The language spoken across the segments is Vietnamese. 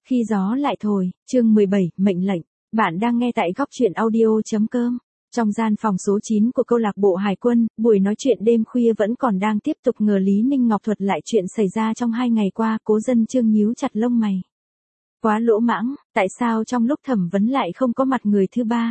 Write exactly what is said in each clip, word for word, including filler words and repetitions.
Khi gió lại thổi, chương mười bảy, mệnh lệnh. Bạn đang nghe tại góc truyện audio.com. Trong gian phòng số chín của câu lạc bộ Hải quân, buổi nói chuyện đêm khuya vẫn còn đang tiếp tục ngờ Lý Ninh Ngọc thuật lại chuyện xảy ra trong hai ngày qua. Cố Dân Chương nhíu chặt lông mày. Quá lỗ mãng, tại sao trong lúc thẩm vấn lại không có mặt người thứ ba?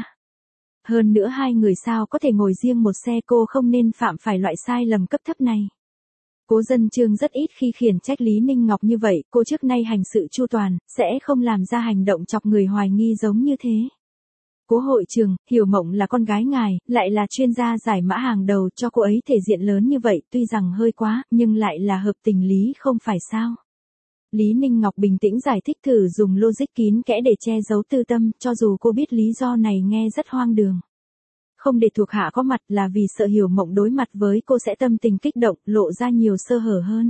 Hơn nữa hai người sao có thể ngồi riêng một xe, cô không nên phạm phải loại sai lầm cấp thấp này. Cố Dân Chương rất ít khi khiển trách Lý Ninh Ngọc như vậy, cô trước nay hành sự chu toàn, sẽ không làm ra hành động chọc người hoài nghi giống như thế. Cố hội trường, Hiểu Mộng là con gái ngài, lại là chuyên gia giải mã hàng đầu, cho cô ấy thể diện lớn như vậy, tuy rằng hơi quá, nhưng lại là hợp tình lý không phải sao? Lý Ninh Ngọc bình tĩnh giải thích, thử dùng logic kín kẽ để che giấu tư tâm, cho dù cô biết lý do này nghe rất hoang đường. Không để thuộc hạ có mặt là vì sợ Hiểu Mộng đối mặt với cô sẽ tâm tình kích động, lộ ra nhiều sơ hở hơn.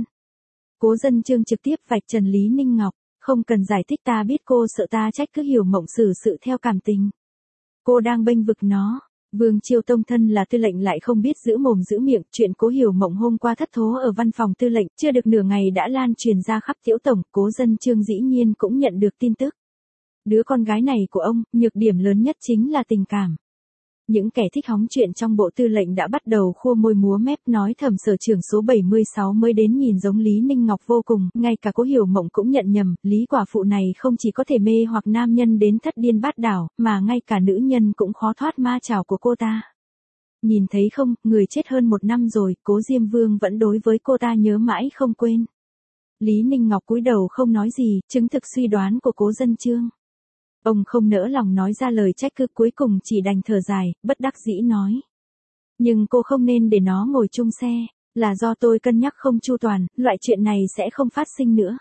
Cố Dân Chương trực tiếp vạch trần Lý Ninh Ngọc, không cần giải thích, ta biết cô sợ ta trách cứ Hiểu Mộng xử sự theo cảm tình. Cô đang bênh vực nó. Vương Chiêu Tông thân là tư lệnh lại không biết giữ mồm giữ miệng, chuyện Cố Hiểu Mộng hôm qua thất thố ở văn phòng tư lệnh, chưa được nửa ngày đã lan truyền ra khắp Tiễu tổng, Cố Dân Chương dĩ nhiên cũng nhận được tin tức. Đứa con gái này của ông, nhược điểm lớn nhất chính là tình cảm. Những kẻ thích hóng chuyện trong bộ tư lệnh đã bắt đầu khua môi múa mép, nói thầm sở trưởng số bảy mươi sáu mới đến nhìn giống Lý Ninh Ngọc vô cùng, ngay cả Cố Hiểu Mộng cũng nhận nhầm, Lý quả phụ này không chỉ có thể mê hoặc nam nhân đến thất điên bát đảo, mà ngay cả nữ nhân cũng khó thoát ma chảo của cô ta. Nhìn thấy không, người chết hơn một năm rồi, Cố Diêm Vương vẫn đối với cô ta nhớ mãi không quên. Lý Ninh Ngọc cúi đầu không nói gì, chứng thực suy đoán của Cố Dân Chương. Ông không nỡ lòng nói ra lời trách cứ, cuối cùng chỉ đành thở dài, bất đắc dĩ nói. Nhưng cô không nên để nó ngồi chung xe, là do tôi cân nhắc không chu toàn, loại chuyện này sẽ không phát sinh nữa.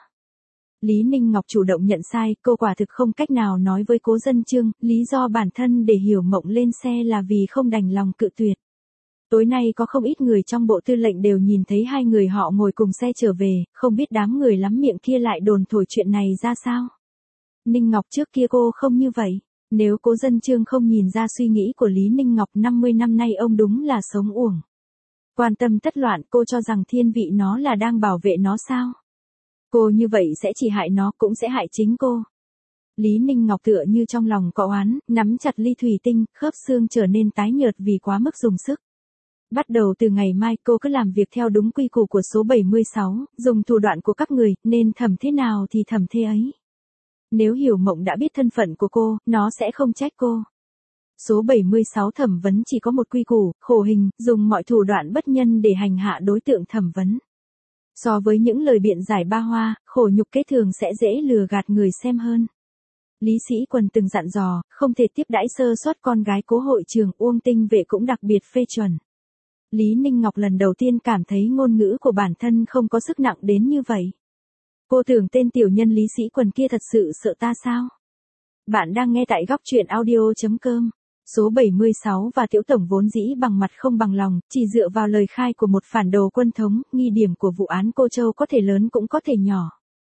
Lý Ninh Ngọc chủ động nhận sai, cô quả thực không cách nào nói với Cố Dân Chương, lý do bản thân để Hiểu Mộng lên xe là vì không đành lòng cự tuyệt. Tối nay có không ít người trong bộ tư lệnh đều nhìn thấy hai người họ ngồi cùng xe trở về, không biết đám người lắm miệng kia lại đồn thổi chuyện này ra sao. Ninh Ngọc trước kia cô không như vậy. Nếu Cố Dân Chương không nhìn ra suy nghĩ của Lý Ninh Ngọc, năm mươi năm nay ông đúng là sống uổng. Quan tâm tất loạn, cô cho rằng thiên vị nó là đang bảo vệ nó sao? Cô như vậy sẽ chỉ hại nó, cũng sẽ hại chính cô. Lý Ninh Ngọc tựa như trong lòng có oán, nắm chặt ly thủy tinh, khớp xương trở nên tái nhợt vì quá mức dùng sức. Bắt đầu từ ngày mai cô cứ làm việc theo đúng quy củ của số bảy mươi sáu, dùng thủ đoạn của các người, nên thẩm thế nào thì thẩm thế ấy. Nếu Hiểu Mộng đã biết thân phận của cô, nó sẽ không trách cô. Số bảy mươi sáu thẩm vấn chỉ có một quy củ, khổ hình, dùng mọi thủ đoạn bất nhân để hành hạ đối tượng thẩm vấn. So với những lời biện giải ba hoa, khổ nhục kế thường sẽ dễ lừa gạt người xem hơn. Lý Sĩ Quần từng dặn dò, không thể tiếp đãi sơ suất con gái Cố hội trường, Uông Tinh Vệ cũng đặc biệt phê chuẩn. Lý Ninh Ngọc lần đầu tiên cảm thấy ngôn ngữ của bản thân không có sức nặng đến như vậy. Cô tưởng tên tiểu nhân Lý Sĩ Quần kia thật sự sợ ta sao? Bạn đang nghe tại góc truyện audio.com. Số bảy mươi sáu và Tiễu tổng vốn dĩ bằng mặt không bằng lòng, chỉ dựa vào lời khai của một phản đồ quân thống, nghi điểm của vụ án Cô Châu có thể lớn cũng có thể nhỏ.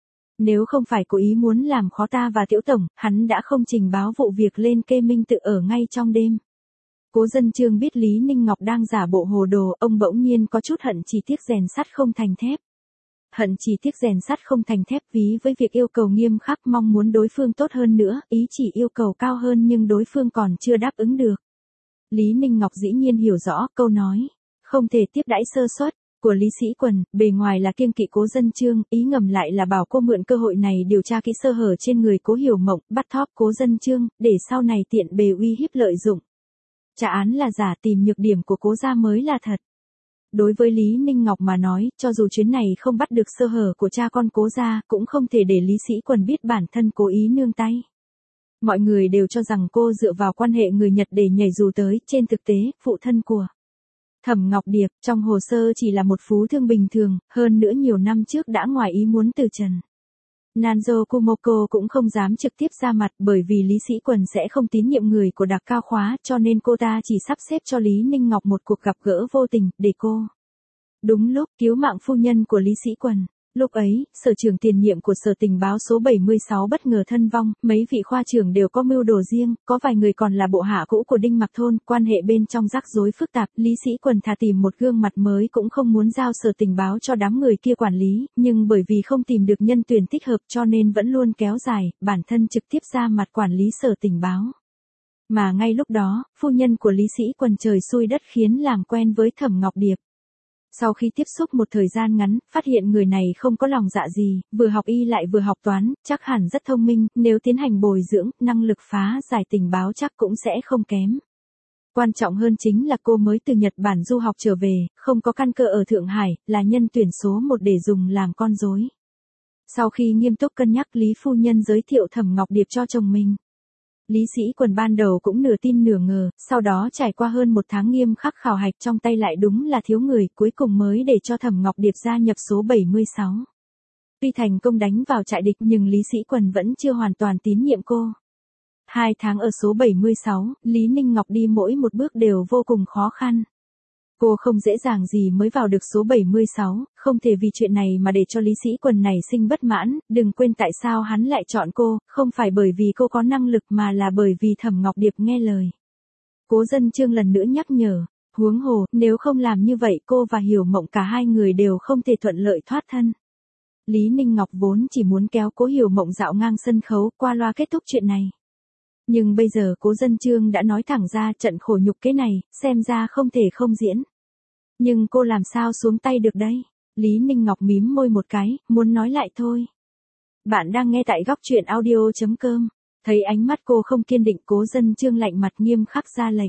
Nếu không phải cố ý muốn làm khó ta và Tiễu tổng, hắn đã không trình báo vụ việc lên Kê Minh Tự ở ngay trong đêm. Cố Dân Chương biết Lý Ninh Ngọc đang giả bộ hồ đồ, ông bỗng nhiên có chút hận chỉ tiếc rèn sắt không thành thép. Hận chỉ tiếc rèn sắt không thành thép, ví với việc yêu cầu nghiêm khắc, mong muốn đối phương tốt hơn nữa, ý chỉ yêu cầu cao hơn nhưng đối phương còn chưa đáp ứng được. Lý Ninh Ngọc dĩ nhiên hiểu rõ, câu nói, không thể tiếp đãi sơ suất, của Lý Sĩ Quần, bề ngoài là kiêng kỵ Cố Dân Chương, ý ngầm lại là bảo cô mượn cơ hội này điều tra kỹ sơ hở trên người Cố Hiểu Mộng, bắt thóp Cố Dân Chương, để sau này tiện bề uy hiếp lợi dụng. Trả án là giả, tìm nhược điểm của Cố gia mới là thật. Đối với Lý Ninh Ngọc mà nói, cho dù chuyến này không bắt được sơ hở của cha con Cố gia, cũng không thể để Lý Sĩ Quần biết bản thân cố ý nương tay. Mọi người đều cho rằng cô dựa vào quan hệ người Nhật để nhảy dù tới, trên thực tế, phụ thân của Thẩm Ngọc Điệp, trong hồ sơ chỉ là một phú thương bình thường, hơn nữa nhiều năm trước đã ngoài ý muốn từ trần. Nanzo Kumoko cũng không dám trực tiếp ra mặt bởi vì Lý Sĩ Quần sẽ không tín nhiệm người của đặc cao khóa, cho nên cô ta chỉ sắp xếp cho Lý Ninh Ngọc một cuộc gặp gỡ vô tình, để cô đúng lúc cứu mạng phu nhân của Lý Sĩ Quần. Lúc ấy, sở trưởng tiền nhiệm của sở tình báo số bảy mươi sáu bất ngờ thân vong, mấy vị khoa trưởng đều có mưu đồ riêng, có vài người còn là bộ hạ cũ của Đinh Mặc Thôn, quan hệ bên trong rắc rối phức tạp, Lý Sĩ Quần thà tìm một gương mặt mới cũng không muốn giao sở tình báo cho đám người kia quản lý, nhưng bởi vì không tìm được nhân tuyển thích hợp cho nên vẫn luôn kéo dài, bản thân trực tiếp ra mặt quản lý sở tình báo. Mà ngay lúc đó, phu nhân của Lý Sĩ Quần trời xui đất khiến làm quen với Thẩm Ngọc Điệp. Sau khi tiếp xúc một thời gian ngắn, phát hiện người này không có lòng dạ gì, vừa học y lại vừa học toán, chắc hẳn rất thông minh, nếu tiến hành bồi dưỡng, năng lực phá giải tình báo chắc cũng sẽ không kém. Quan trọng hơn chính là cô mới từ Nhật Bản du học trở về, không có căn cơ ở Thượng Hải, là nhân tuyển số một để dùng làm con rối. Sau khi nghiêm túc cân nhắc, Lý phu nhân giới thiệu Thẩm Ngọc Điệp cho chồng mình. Lý Sĩ Quần ban đầu cũng nửa tin nửa ngờ, sau đó trải qua hơn một tháng nghiêm khắc khảo hạch trong tay lại đúng là thiếu người, cuối cùng mới để cho Thẩm Ngọc Điệp gia nhập số bảy mươi sáu. Tuy thành công đánh vào trại địch nhưng Lý Sĩ Quần vẫn chưa hoàn toàn tín nhiệm cô. Hai tháng ở số bảy mươi sáu, Lý Ninh Ngọc đi mỗi một bước đều vô cùng khó khăn. Cô không dễ dàng gì mới vào được số bảy mươi sáu, không thể vì chuyện này mà để cho Lý Sĩ Quần này sinh bất mãn, đừng quên tại sao hắn lại chọn cô, không phải bởi vì cô có năng lực mà là bởi vì Thẩm Ngọc Điệp nghe lời. Cố Dân Chương lần nữa nhắc nhở, huống hồ, nếu không làm như vậy cô và Hiểu Mộng cả hai người đều không thể thuận lợi thoát thân. Lý Ninh Ngọc vốn chỉ muốn kéo Cố Hiểu Mộng dạo ngang sân khấu qua loa kết thúc chuyện này. Nhưng bây giờ Cố Dân Chương đã nói thẳng ra trận khổ nhục cái này, xem ra không thể không diễn. Nhưng cô làm sao xuống tay được đây? Lý Ninh Ngọc mím môi một cái, muốn nói lại thôi. Bạn đang nghe tại góc truyện audio chấm com. Thấy ánh mắt cô không kiên định, Cố Dân Chương lạnh mặt nghiêm khắc ra lệnh.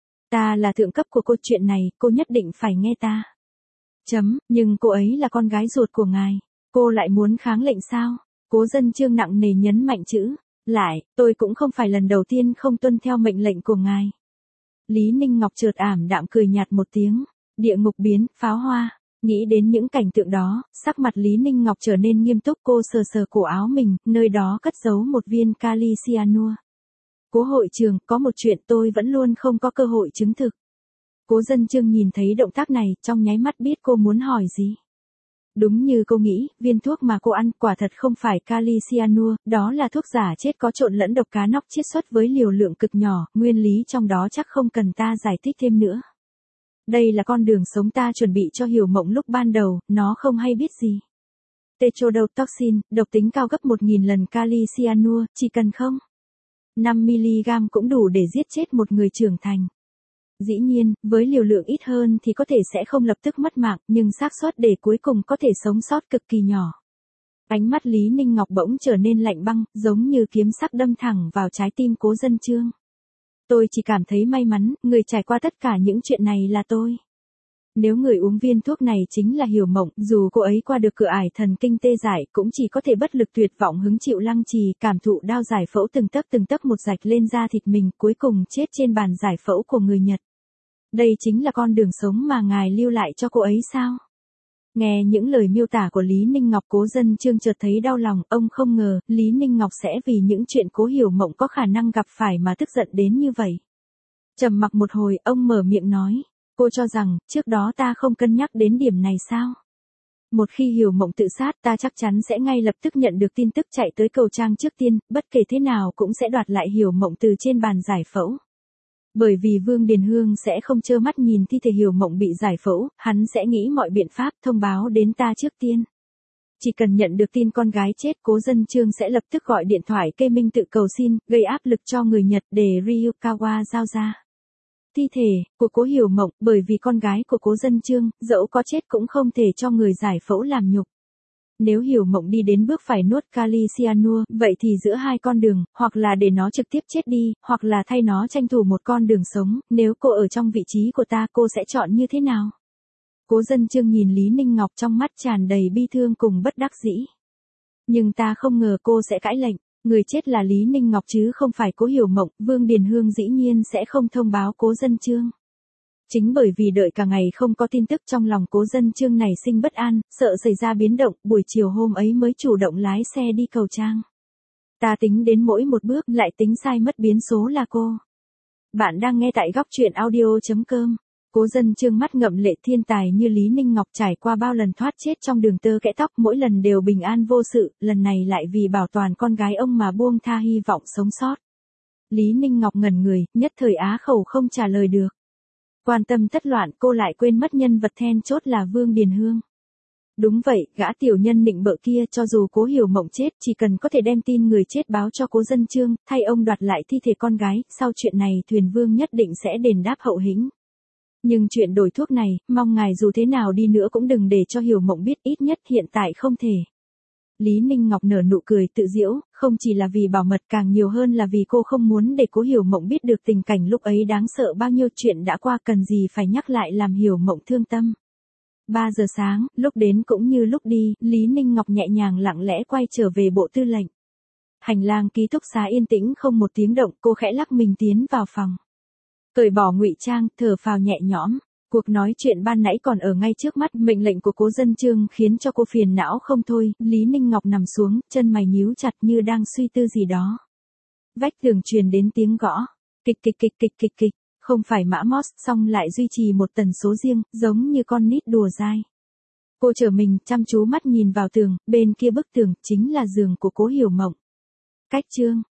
Ta là thượng cấp của cô, chuyện này, cô nhất định phải nghe ta. Chấm, nhưng cô ấy là con gái ruột của ngài. Cô lại muốn kháng lệnh sao? Cố Dân Chương nặng nề nhấn mạnh chữ. Lại, tôi cũng không phải lần đầu tiên không tuân theo mệnh lệnh của ngài. Lý Ninh Ngọc chợt ảm đạm cười nhạt một tiếng. Địa ngục biến, pháo hoa. Nghĩ đến những cảnh tượng đó, sắc mặt Lý Ninh Ngọc trở nên nghiêm túc, cô sờ sờ cổ áo mình, nơi đó cất giấu một viên kali cyanua. Cố hội trường, có một chuyện tôi vẫn luôn không có cơ hội chứng thực. Cố Dân Chương nhìn thấy động tác này, trong nháy mắt biết cô muốn hỏi gì. Đúng như cô nghĩ, viên thuốc mà cô ăn quả thật không phải kali cyanua, đó là thuốc giả chết có trộn lẫn độc cá nóc chiết xuất với liều lượng cực nhỏ, nguyên lý trong đó chắc không cần ta giải thích thêm nữa. Đây là con đường sống ta chuẩn bị cho Hiểu Mộng lúc ban đầu, nó không hay biết gì. Tetrodotoxin, độc tính cao gấp một nghìn lần kali cyanua, chỉ cần không? năm mi-li-gam cũng đủ để giết chết một người trưởng thành. Dĩ nhiên, với liều lượng ít hơn thì có thể sẽ không lập tức mất mạng, nhưng xác suất để cuối cùng có thể sống sót cực kỳ nhỏ. Ánh mắt Lý Ninh Ngọc bỗng trở nên lạnh băng, giống như kiếm sắc đâm thẳng vào trái tim Cố Dân Chương. Tôi chỉ cảm thấy may mắn, người trải qua tất cả những chuyện này là tôi. Nếu người uống viên thuốc này chính là Hiểu Mộng, dù cô ấy qua được cửa ải thần kinh tê dại cũng chỉ có thể bất lực tuyệt vọng hứng chịu lăng trì, cảm thụ đau giải phẫu từng tấc từng tấc một rạch lên da thịt mình, cuối cùng chết trên bàn giải phẫu của người Nhật. Đây chính là con đường sống mà ngài lưu lại cho cô ấy sao? Nghe những lời miêu tả của Lý Ninh Ngọc, Cố Dân Chương chợt thấy đau lòng, ông không ngờ, Lý Ninh Ngọc sẽ vì những chuyện Cố Hiểu Mộng có khả năng gặp phải mà tức giận đến như vậy. Trầm mặc một hồi, ông mở miệng nói, cô cho rằng, trước đó ta không cân nhắc đến điểm này sao? Một khi Hiểu Mộng tự sát, ta chắc chắn sẽ ngay lập tức nhận được tin tức chạy tới cầu trang trước tiên, bất kể thế nào cũng sẽ đoạt lại Hiểu Mộng từ trên bàn giải phẫu. Bởi vì Vương Điền Hương sẽ không trơ mắt nhìn thi thể Hiểu Mộng bị giải phẫu, hắn sẽ nghĩ mọi biện pháp thông báo đến ta trước tiên. Chỉ cần nhận được tin con gái chết, Cố Dân Chương sẽ lập tức gọi điện thoại kê minh tự cầu xin, gây áp lực cho người Nhật để Ryukawa giao ra thi thể của Cố Hiểu Mộng, bởi vì con gái của Cố Dân Chương, dẫu có chết cũng không thể cho người giải phẫu làm nhục. Nếu Hiểu Mộng đi đến bước phải nuốt kali cyanua, vậy thì giữa hai con đường, hoặc là để nó trực tiếp chết đi, hoặc là thay nó tranh thủ một con đường sống, nếu cô ở trong vị trí của ta, cô sẽ chọn như thế nào? Cố Dân Chương nhìn Lý Ninh Ngọc, trong mắt tràn đầy bi thương cùng bất đắc dĩ. Nhưng ta không ngờ cô sẽ cãi lệnh, người chết là Lý Ninh Ngọc chứ không phải Cố Hiểu Mộng, Vương Điền Hương dĩ nhiên sẽ không thông báo Cố Dân Chương. Chính bởi vì đợi cả ngày không có tin tức, trong lòng Cố Dân Chương này sinh bất an, sợ xảy ra biến động, buổi chiều hôm ấy mới chủ động lái xe đi cầu trang. Ta tính đến mỗi một bước, lại tính sai mất biến số là cô. Bạn đang nghe tại góc truyện audio chấm com. Cố Dân Chương mắt ngậm lệ, thiên tài như Lý Ninh Ngọc trải qua bao lần thoát chết trong đường tơ kẽ tóc, mỗi lần đều bình an vô sự, lần này lại vì bảo toàn con gái ông mà buông tha hy vọng sống sót. Lý Ninh Ngọc ngẩn người, nhất thời á khẩu không trả lời được. Quan tâm thất loạn, cô lại quên mất nhân vật then chốt là Vương Điền Hương. Đúng vậy, gã tiểu nhân nịnh bợ kia, cho dù Cố Hiểu Mộng chết, chỉ cần có thể đem tin người chết báo cho Cố Dân Chương, thay ông đoạt lại thi thể con gái, sau chuyện này Thuyền Vương nhất định sẽ đền đáp hậu hĩnh. Nhưng chuyện đổi thuốc này, mong ngài dù thế nào đi nữa cũng đừng để cho Hiểu Mộng biết, ít nhất hiện tại không thể. Lý Ninh Ngọc nở nụ cười tự giễu, không chỉ là vì bảo mật, càng nhiều hơn là vì cô không muốn để Cố Hiểu Mộng biết được tình cảnh lúc ấy đáng sợ bao nhiêu, chuyện đã qua cần gì phải nhắc lại làm Hiểu Mộng thương tâm. ba giờ sáng, lúc đến cũng như lúc đi, Lý Ninh Ngọc nhẹ nhàng lặng lẽ quay trở về bộ tư lệnh. Hành lang ký túc xá yên tĩnh không một tiếng động, cô khẽ lắc mình tiến vào phòng. Cởi bỏ ngụy trang, thở phào nhẹ nhõm. Cuộc nói chuyện ban nãy còn ở ngay trước mắt, mệnh lệnh của Cố Dân Chương khiến cho cô phiền não không thôi. Lý Ninh Ngọc nằm xuống, chân mày nhíu chặt như đang suy tư gì đó. Vách tường truyền đến tiếng gõ. Kịch kịch kịch kịch kịch kịch. Không phải mã Morse, song lại duy trì một tần số riêng, giống như con nít đùa dai. Cô trở mình, chăm chú mắt nhìn vào tường, bên kia bức tường, chính là giường của Cố Hiểu Mộng. Cách chương.